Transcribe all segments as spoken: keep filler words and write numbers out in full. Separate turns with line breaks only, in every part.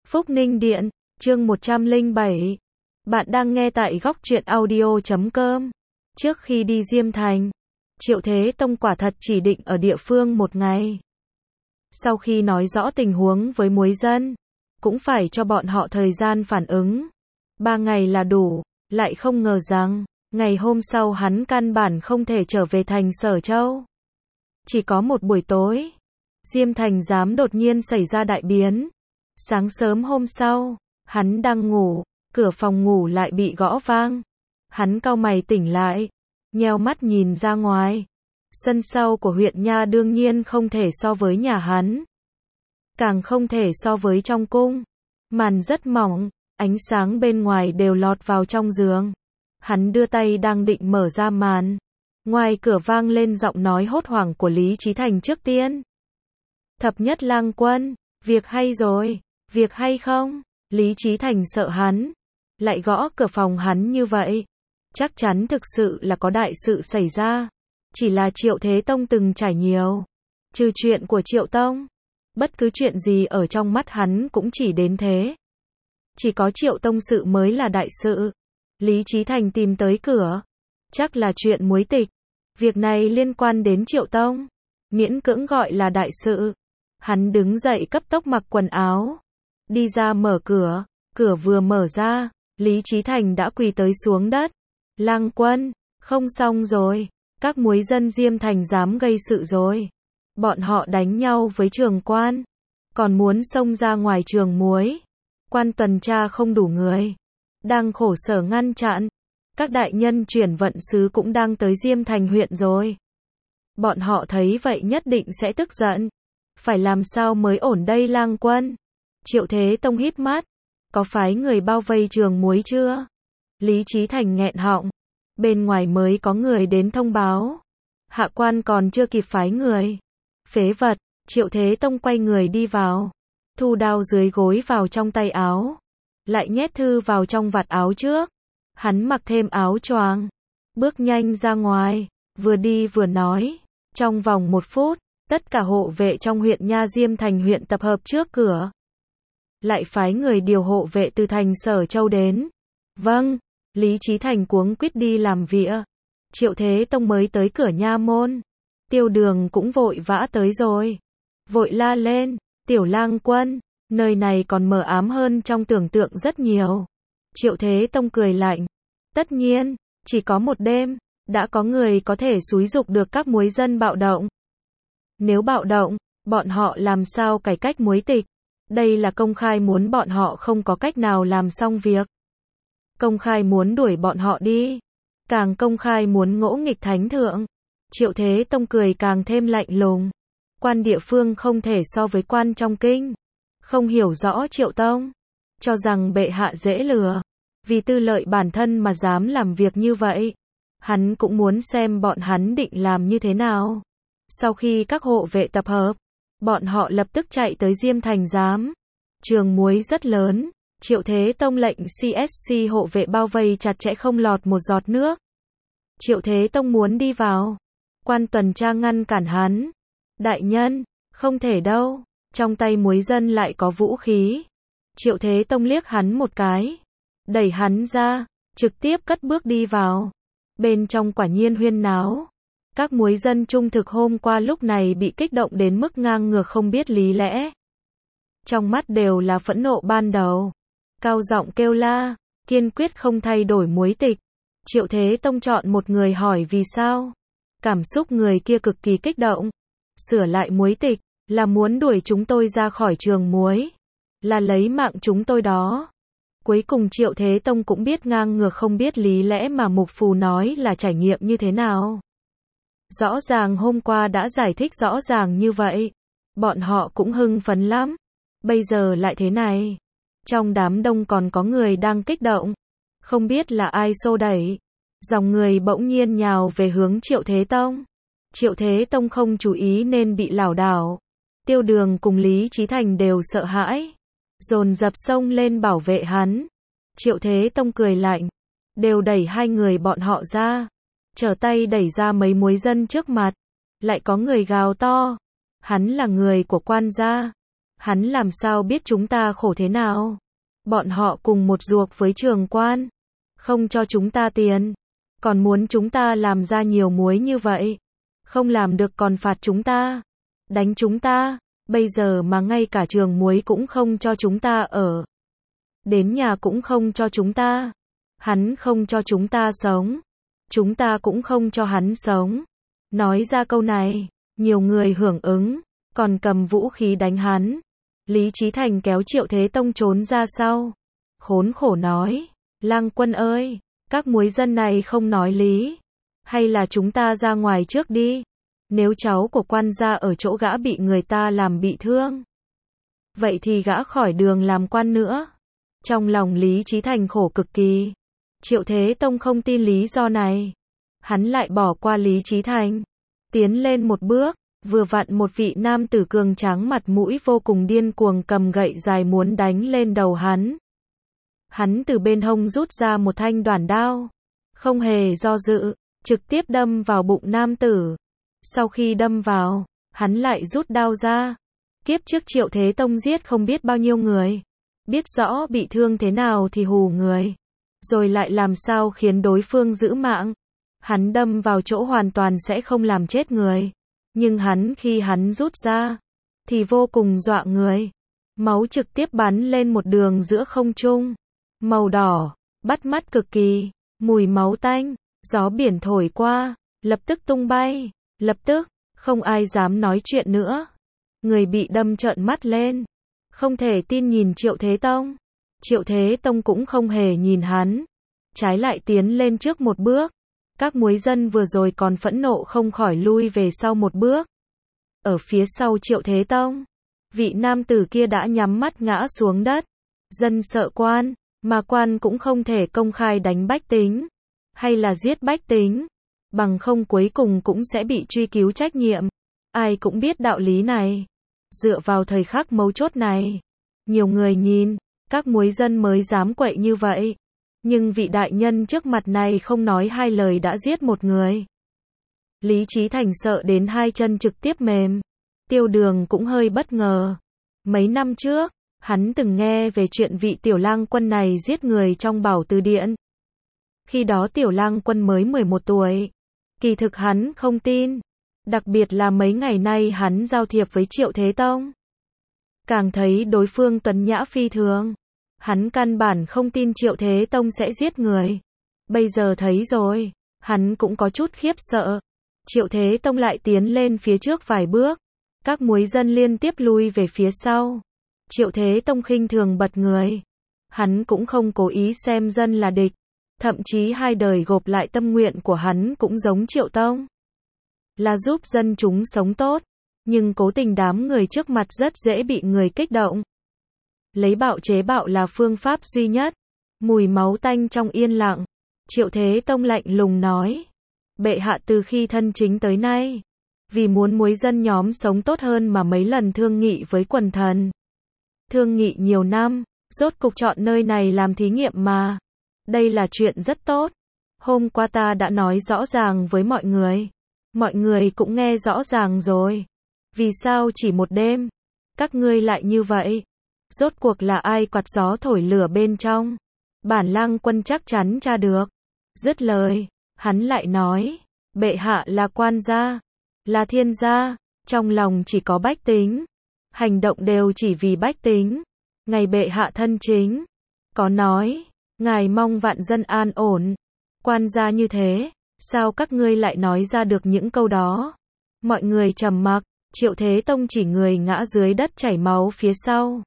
Phúc Ninh Điện, chương một trăm lẻ bảy. Bạn đang nghe tại góc truyện audio chấm com. Trước khi đi Diêm Thành, Triệu Thế Tông quả thật chỉ định ở địa phương một ngày. Sau khi nói rõ tình huống với muối dân, cũng phải cho bọn họ thời gian phản ứng. Ba ngày là đủ, lại không ngờ rằng, ngày hôm sau hắn căn bản không thể trở về thành Sở Châu. Chỉ có một buổi tối, Diêm Thành giám đột nhiên xảy ra đại biến. Sáng sớm hôm sau, hắn đang ngủ, cửa phòng ngủ lại bị gõ vang. Hắn cau mày tỉnh lại, nheo mắt nhìn ra ngoài. Sân sau của huyện nha đương nhiên không thể so với nhà hắn, càng không thể so với trong cung. Màn rất mỏng, ánh sáng bên ngoài đều lọt vào trong giường. Hắn đưa tay đang định mở ra màn, ngoài cửa vang lên giọng nói hốt hoảng của Lý Chí Thành trước tiên. Thập Nhất Lang Quân, việc hay rồi, việc hay không? Lý Chí Thành sợ hắn lại gõ cửa phòng hắn như vậy, chắc chắn thực sự là có đại sự xảy ra. Chỉ là Triệu Thế Tông từng trải nhiều, trừ chuyện của Triệu Tông, bất cứ chuyện gì ở trong mắt hắn cũng chỉ đến thế. Chỉ có Triệu Tông sự mới là đại sự. Lý Chí Thành tìm tới cửa, chắc là chuyện muối tịch. Việc này liên quan đến Triệu Tông, miễn cưỡng gọi là đại sự. Hắn đứng dậy cấp tốc mặc quần áo, đi ra mở cửa. Cửa vừa mở ra, Lý Chí Thành đã quỳ tới xuống đất. Lang Quân, không xong rồi, các muối dân Diêm Thành dám gây sự rồi. Bọn họ đánh nhau với trường quan, còn muốn xông ra ngoài trường muối. Quan tuần tra không đủ người, đang khổ sở ngăn chặn. Các đại nhân chuyển vận sứ cũng đang tới Diêm Thành huyện rồi. Bọn họ thấy vậy nhất định sẽ tức giận. Phải làm sao mới ổn đây Lang Quân? Triệu Thế Tông híp mắt, có phái người bao vây trường muối chưa? Lý Chí Thành nghẹn họng, bên ngoài mới có người đến thông báo. Hạ quan còn chưa kịp phái người. Phế vật. Triệu Thế Tông quay người đi vào, thu đao dưới gối vào trong tay áo, lại nhét thư vào trong vạt áo trước. Hắn mặc thêm áo choàng, bước nhanh ra ngoài, vừa đi vừa nói. Trong vòng một phút, tất cả hộ vệ trong huyện nha Diêm Thành huyện tập hợp trước cửa. Lại phái người điều hộ vệ từ thành Sở Châu đến. Vâng. Lý Chí Thành cuống quýt đi làm việc. Triệu Thế Tông mới tới cửa nha môn, Tiêu Đường cũng vội vã tới rồi. Vội la lên, Tiểu Lang Quân, nơi này còn mờ ám hơn trong tưởng tượng rất nhiều. Triệu Thế Tông cười lạnh. Tất nhiên, chỉ có một đêm, đã có người có thể xúi giục được các muối dân bạo động. Nếu bạo động, bọn họ làm sao cải cách muối tịch? Đây là công khai muốn bọn họ không có cách nào làm xong việc. Công khai muốn đuổi bọn họ đi. Càng công khai muốn ngỗ nghịch thánh thượng. Triệu Thế Tông cười càng thêm lạnh lùng. Quan địa phương không thể so với quan trong kinh. Không hiểu rõ Triệu Tông, cho rằng bệ hạ dễ lừa, vì tư lợi bản thân mà dám làm việc như vậy. Hắn cũng muốn xem bọn hắn định làm như thế nào. Sau khi các hộ vệ tập hợp, bọn họ lập tức chạy tới Diêm Thành giám. Trường muối rất lớn, Triệu Thế Tông lệnh xê ét xê hộ vệ bao vây chặt chẽ không lọt một giọt nước. Triệu Thế Tông muốn đi vào, quan tuần tra ngăn cản hắn. Đại nhân, không thể đâu, trong tay muối dân lại có vũ khí. Triệu Thế Tông liếc hắn một cái, đẩy hắn ra, trực tiếp cất bước đi vào. Bên trong quả nhiên huyên náo. Các muối dân trung thực hôm qua lúc này bị kích động đến mức ngang ngược không biết lý lẽ. Trong mắt đều là phẫn nộ ban đầu. Cao giọng kêu la, kiên quyết không thay đổi muối tịch. Triệu Thế Tông chọn một người hỏi vì sao. Cảm xúc người kia cực kỳ kích động. Sửa lại muối tịch, là muốn đuổi chúng tôi ra khỏi trường muối. Là lấy mạng chúng tôi đó. Cuối cùng Triệu Thế Tông cũng biết ngang ngược không biết lý lẽ mà mục phù nói là trải nghiệm như thế nào. Rõ ràng hôm qua đã giải thích rõ ràng như vậy. Bọn họ cũng hưng phấn lắm. Bây giờ lại thế này. Trong đám đông còn có người đang kích động. Không biết là ai xô đẩy. Dòng người bỗng nhiên nhào về hướng Triệu Thế Tông. Triệu Thế Tông không chú ý nên bị lảo đảo. Tiêu Đường cùng Lý Chí Thành đều sợ hãi, dồn dập xông lên bảo vệ hắn. Triệu Thế Tông cười lạnh, đều đẩy hai người bọn họ ra, trở tay đẩy ra mấy muối dân trước mặt. Lại có người gào to, hắn là người của quan gia, Hắn làm sao biết chúng ta khổ thế nào? Bọn họ cùng một ruột với Trường Quan, không cho chúng ta tiền, còn muốn chúng ta làm ra nhiều muối như vậy. Không làm được còn phạt chúng ta, đánh chúng ta, bây giờ mà ngay cả trường muối cũng không cho chúng ta ở. Đến nhà cũng không cho chúng ta. Hắn không cho chúng ta sống, chúng ta cũng không cho hắn sống. Nói ra câu này, nhiều người hưởng ứng, còn cầm vũ khí đánh hắn. Lý Chí Thành kéo Triệu Thế Tông trốn ra sau. Khốn khổ nói, Lang Quân ơi, các muối dân này không nói lý. Hay là chúng ta ra ngoài trước đi. Nếu cháu của quan gia ở chỗ gã bị người ta làm bị thương, vậy thì gã khỏi đường làm quan nữa. Trong lòng Lý Chí Thành khổ cực kỳ. Triệu Thế Tông không tin lý do này. Hắn lại bỏ qua Lý Chí Thành, tiến lên một bước, vừa vặn một vị nam tử cường tráng mặt mũi vô cùng điên cuồng cầm gậy dài muốn đánh lên đầu hắn. Hắn từ bên hông rút ra một thanh đoản đao, không hề do dự, trực tiếp đâm vào bụng nam tử. Sau khi đâm vào, hắn lại rút đao ra. Kiếp trước Triệu Thế Tông giết không biết bao nhiêu người, biết rõ bị thương thế nào thì hù người, rồi lại làm sao khiến đối phương giữ mạng. Hắn đâm vào chỗ hoàn toàn sẽ không làm chết người, nhưng hắn khi hắn rút ra, thì vô cùng dọa người. Máu trực tiếp bắn lên một đường giữa không trung, màu đỏ, bắt mắt cực kỳ, mùi máu tanh, gió biển thổi qua, lập tức tung bay, lập tức, không ai dám nói chuyện nữa. Người bị đâm trợn mắt lên, không thể tin nhìn Triệu Thế Tông. Triệu Thế Tông cũng không hề nhìn hắn, trái lại tiến lên trước một bước. Các muối dân vừa rồi còn phẫn nộ không khỏi lui về sau một bước. Ở phía sau Triệu Thế Tông, vị nam tử kia đã nhắm mắt ngã xuống đất. Dân sợ quan, mà quan cũng không thể công khai đánh bách tính, hay là giết bách tính, bằng không cuối cùng cũng sẽ bị truy cứu trách nhiệm. Ai cũng biết đạo lý này. Dựa vào thời khắc mấu chốt này, nhiều người nhìn, các muối dân mới dám quậy như vậy. Nhưng vị đại nhân trước mặt này không nói hai lời đã giết một người. Lý Chí Thành sợ đến hai chân trực tiếp mềm. Tiêu Đường cũng hơi bất ngờ. Mấy năm trước, hắn từng nghe về chuyện vị Tiểu Lang Quân này giết người trong Bảo Từ Điện. Khi đó Tiểu Lang Quân mới mười một tuổi. Kỳ thực hắn không tin. Đặc biệt là mấy ngày nay hắn giao thiệp với Triệu Thế Tông, càng thấy đối phương tuấn nhã phi thường. Hắn căn bản không tin Triệu Thế Tông sẽ giết người. Bây giờ thấy rồi, hắn cũng có chút khiếp sợ. Triệu Thế Tông lại tiến lên phía trước vài bước. Các muối dân liên tiếp lui về phía sau. Triệu Thế Tông khinh thường bật người. Hắn cũng không cố ý xem dân là địch. Thậm chí hai đời gộp lại tâm nguyện của hắn cũng giống Triệu Tông, là giúp dân chúng sống tốt. Nhưng cố tình đám người trước mặt rất dễ bị người kích động. Lấy bạo chế bạo là phương pháp duy nhất. Mùi máu tanh trong yên lặng. Triệu Thế Tông lạnh lùng nói. Bệ hạ từ khi thân chính tới nay, vì muốn muối dân nhóm sống tốt hơn mà mấy lần thương nghị với quần thần. Thương nghị nhiều năm, rốt cục chọn nơi này làm thí nghiệm mà. Đây là chuyện rất tốt. Hôm qua ta đã nói rõ ràng với mọi người. Mọi người cũng nghe rõ ràng rồi. Vì sao chỉ một đêm, các ngươi lại như vậy? Rốt cuộc là ai quạt gió thổi lửa bên trong? Bản Lang Quân chắc chắn tra được. Dứt lời, hắn lại nói, bệ hạ là quan gia, là thiên gia, trong lòng chỉ có bách tính, hành động đều chỉ vì bách tính. Ngày bệ hạ thân chính, có nói, ngài mong vạn dân an ổn. Quan gia như thế, sao các ngươi lại nói ra được những câu đó? Mọi người trầm mặc. Triệu Thế Tông chỉ người ngã dưới đất chảy máu phía sau.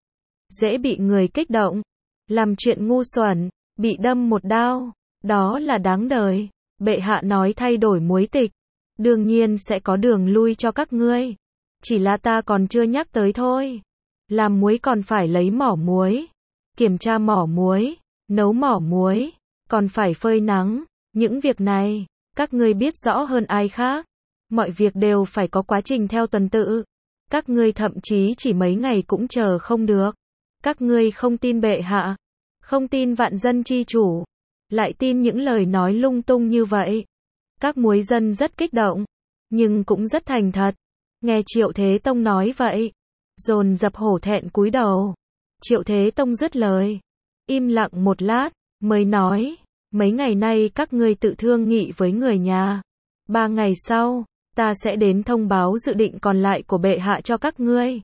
Dễ bị người kích động, làm chuyện ngu xuẩn, bị đâm một đao, đó là đáng đời. Bệ hạ nói thay đổi muối tịch, đương nhiên sẽ có đường lui cho các ngươi. Chỉ là ta còn chưa nhắc tới thôi. Làm muối còn phải lấy mỏ muối, kiểm tra mỏ muối, nấu mỏ muối, còn phải phơi nắng. Những việc này, các ngươi biết rõ hơn ai khác. Mọi việc đều phải có quá trình theo tuần tự. Các ngươi thậm chí chỉ mấy ngày cũng chờ không được. Các ngươi không tin bệ hạ, không tin vạn dân chi chủ, lại tin những lời nói lung tung như vậy. Các muối dân rất kích động, nhưng cũng rất thành thật. Nghe Triệu Thế Tông nói vậy, dồn dập hổ thẹn cúi đầu. Triệu Thế Tông dứt lời, im lặng một lát, mới nói, mấy ngày nay các ngươi tự thương nghị với người nhà. Ba ngày sau, ta sẽ đến thông báo dự định còn lại của bệ hạ cho các ngươi.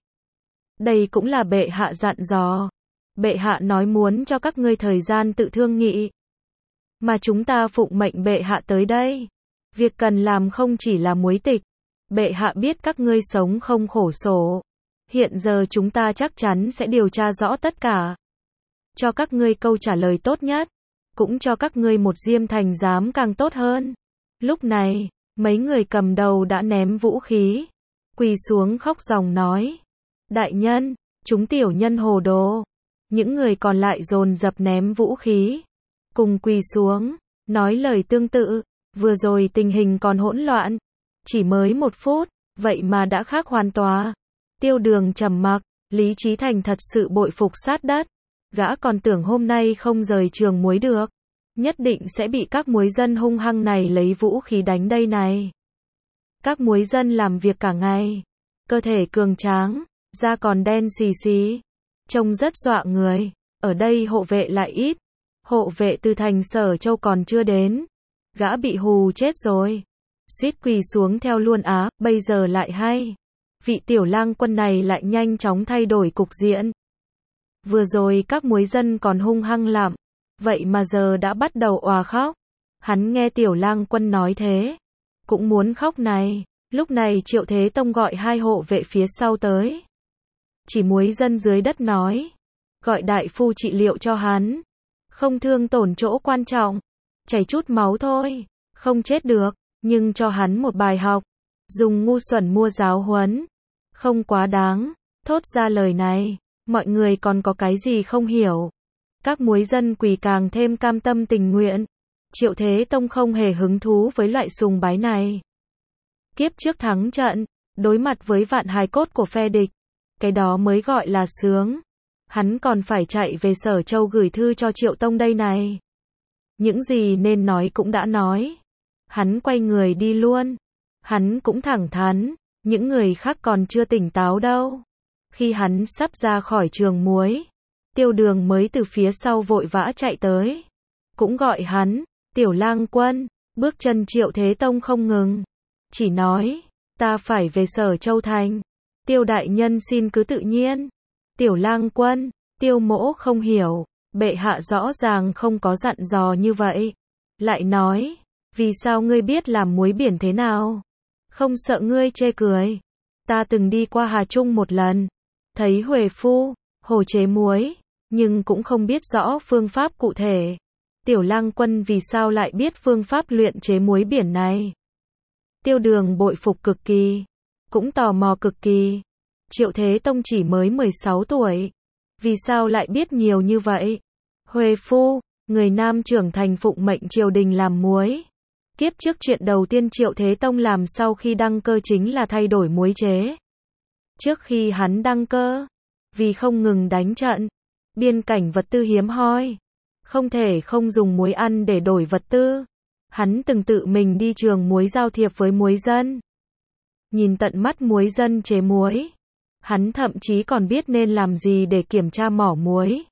Đây cũng là bệ hạ dặn dò. Bệ hạ nói muốn cho các ngươi thời gian tự thương nghị. Mà chúng ta phụng mệnh bệ hạ tới đây. Việc cần làm không chỉ là muối tịch. Bệ hạ biết các ngươi sống không khổ sổ. Hiện giờ chúng ta chắc chắn sẽ điều tra rõ tất cả. Cho các ngươi câu trả lời tốt nhất. Cũng cho các ngươi một diêm thành giám càng tốt hơn. Lúc này, mấy người cầm đầu đã ném vũ khí. Quỳ xuống khóc ròng nói. Đại nhân, chúng tiểu nhân hồ đồ. Những người còn lại dồn dập ném vũ khí. Cùng quỳ xuống, nói lời tương tự. Vừa rồi tình hình còn hỗn loạn. Chỉ mới một phút, vậy mà đã khác hoàn toàn. Tiêu Đường trầm mặc, Lý Chí Thành thật sự bội phục sát đất. Gã còn tưởng hôm nay không rời trường muối được. Nhất định sẽ bị các muối dân hung hăng này lấy vũ khí đánh đây này. Các muối dân làm việc cả ngày. Cơ thể cường tráng, da còn đen xì xì. Trông rất dọa người. Ở đây hộ vệ lại ít. Hộ vệ từ thành Sở Châu còn chưa đến. Gã bị hù chết rồi. Suýt quỳ xuống theo luôn á, bây giờ lại hay. Vị tiểu lang quân này lại nhanh chóng thay đổi cục diện. Vừa rồi các muối dân còn hung hăng lắm. Vậy mà giờ đã bắt đầu òa khóc. Hắn nghe tiểu lang quân nói thế. Cũng muốn khóc này. Lúc này Triệu Thế Tông gọi hai hộ vệ phía sau tới. Chỉ muối dân dưới đất nói. Gọi đại phu trị liệu cho hắn. Không thương tổn chỗ quan trọng. Chảy chút máu thôi. Không chết được. Nhưng cho hắn một bài học. Dùng ngu xuẩn mua giáo huấn. Không quá đáng. Thốt ra lời này. Mọi người còn có cái gì không hiểu. Các muối dân quỳ càng thêm cam tâm tình nguyện. Triệu Thế Tông không hề hứng thú với loại sùng bái này. Kiếp trước thắng trận, đối mặt với vạn hài cốt của phe địch. Cái đó mới gọi là sướng. Hắn còn phải chạy về Sở Châu gửi thư cho Triệu Tông đây này. Những gì nên nói cũng đã nói. Hắn quay người đi luôn. Hắn cũng thẳng thắn. Những người khác còn chưa tỉnh táo đâu. Khi hắn sắp ra khỏi trường muối, Tiêu Đường mới từ phía sau vội vã chạy tới. Cũng gọi hắn, tiểu lang quân. Bước chân Triệu Thế Tông không ngừng. Chỉ nói, ta phải về Sở Châu Thành. Tiêu đại nhân xin cứ tự nhiên. Tiểu lang quân, Tiêu mỗ không hiểu. Bệ hạ rõ ràng không có dặn dò như vậy. Lại nói, vì sao ngươi biết làm muối biển thế nào? Không sợ ngươi chê cười. Ta từng đi qua Hà Trung một lần. Thấy Huệ Phu, hồ chế muối. Nhưng cũng không biết rõ phương pháp cụ thể. Tiểu lang quân vì sao lại biết phương pháp luyện chế muối biển này? Tiêu Đường bội phục cực kỳ. Cũng tò mò cực kỳ. Triệu Thế Tông chỉ mới mười sáu tuổi. Vì sao lại biết nhiều như vậy? Huệ Phu, người nam trưởng thành phụng mệnh triều đình làm muối. Kiếp trước chuyện đầu tiên Triệu Thế Tông làm sau khi đăng cơ chính là thay đổi muối chế. Trước khi hắn đăng cơ, vì không ngừng đánh trận, biên cảnh vật tư hiếm hoi, không thể không dùng muối ăn để đổi vật tư. Hắn từng tự mình đi trường muối giao thiệp với muối dân. Nhìn tận mắt muối dân chế muối. Hắn thậm chí còn biết nên làm gì để kiểm tra mỏ muối.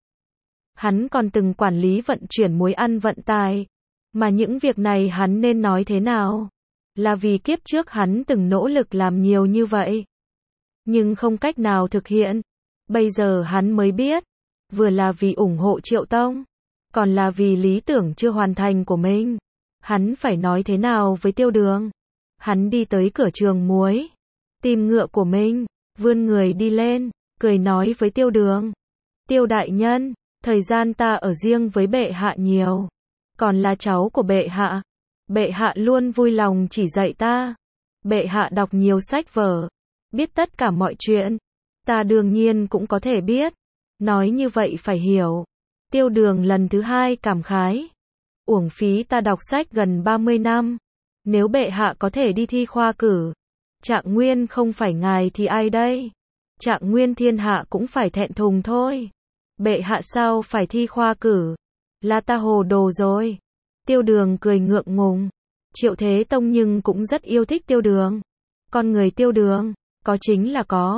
Hắn còn từng quản lý vận chuyển muối ăn vận tải. Mà những việc này hắn nên nói thế nào? Là vì kiếp trước hắn từng nỗ lực làm nhiều như vậy. Nhưng không cách nào thực hiện. Bây giờ hắn mới biết. Vừa là vì ủng hộ Triệu Tông. Còn là vì lý tưởng chưa hoàn thành của mình. Hắn phải nói thế nào với Tiêu Đường? Hắn đi tới cửa trường muối. Tìm ngựa của mình. Vươn người đi lên. Cười nói với Tiêu Đường. Tiêu đại nhân. Thời gian ta ở riêng với bệ hạ nhiều. Còn là cháu của bệ hạ. Bệ hạ luôn vui lòng chỉ dạy ta. Bệ hạ đọc nhiều sách vở. Biết tất cả mọi chuyện. Ta đương nhiên cũng có thể biết. Nói như vậy phải hiểu. Tiêu Đường lần thứ hai cảm khái. Uổng phí ta đọc sách gần ba mươi năm. Nếu bệ hạ có thể đi thi khoa cử. Trạng nguyên không phải ngài thì ai đây? Trạng nguyên thiên hạ cũng phải thẹn thùng thôi. Bệ hạ sao phải thi khoa cử? Là ta hồ đồ rồi. Tiêu Đường cười ngượng ngùng. Triệu Thế Tông nhưng cũng rất yêu thích Tiêu Đường. Con người Tiêu Đường, có chính là có,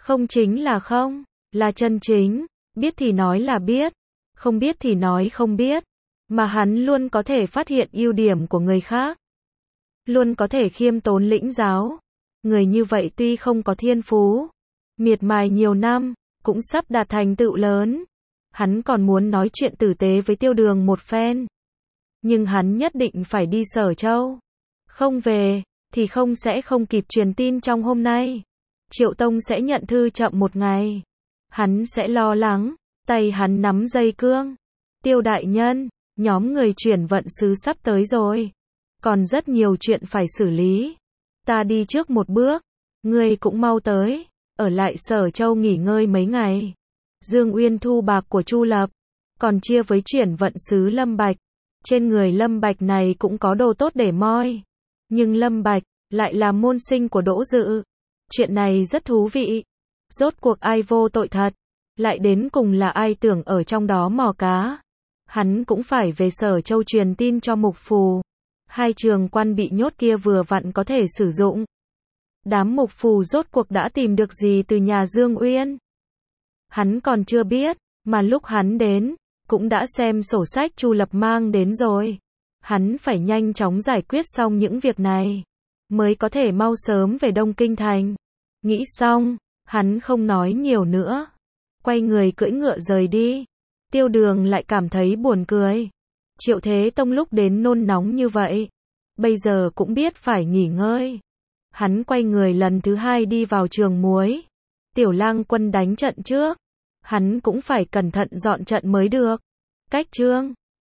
Không chính là không, là chân chính, biết thì nói là biết, không biết thì nói không biết, mà hắn luôn có thể phát hiện ưu điểm của người khác, luôn có thể khiêm tốn lĩnh giáo. Người như vậy tuy không có thiên phú, miệt mài nhiều năm, cũng sắp đạt thành tựu lớn. Hắn còn muốn nói chuyện tử tế với Tiêu Đường một phen. Nhưng hắn nhất định phải đi Sở Châu. Không về, thì không sẽ không kịp truyền tin trong hôm nay. Triệu Tông sẽ nhận thư chậm một ngày. Hắn sẽ lo lắng, tay hắn nắm dây cương. Tiêu đại nhân, nhóm người chuyển vận sứ sắp tới rồi. Còn rất nhiều chuyện phải xử lý. Ta đi trước một bước, ngươi cũng mau tới, ở lại Sở Châu nghỉ ngơi mấy ngày. Dương Uyên thu bạc của Chu Lập, còn chia với chuyển vận sứ Lâm Bạch. Trên người Lâm Bạch này cũng có đồ tốt để moi. Nhưng Lâm Bạch lại là môn sinh của Đỗ Dự. Chuyện này rất thú vị. Rốt cuộc ai vô tội thật, lại đến cùng là ai tưởng ở trong đó mò cá. Hắn cũng phải về Sở Châu truyền tin cho Mục Phù. Hai trường quan bị nhốt kia vừa vặn có thể sử dụng. Đám Mục Phù rốt cuộc đã tìm được gì từ nhà Dương Uyên? Hắn còn chưa biết, mà lúc hắn đến, cũng đã xem sổ sách Chu Lập mang đến rồi. Hắn phải nhanh chóng giải quyết xong những việc này, mới có thể mau sớm về Đông Kinh Thành. Nghĩ xong, hắn không nói nhiều nữa. Quay người cưỡi ngựa rời đi. Tiêu Đường lại cảm thấy buồn cười. Triệu Thế Tông lúc đến nôn nóng như vậy, bây giờ cũng biết phải nghỉ ngơi. Hắn quay người lần thứ hai đi vào trường muối. Tiểu Lang Quân đánh trận trước, hắn cũng phải cẩn thận dọn trận mới được. Cách chương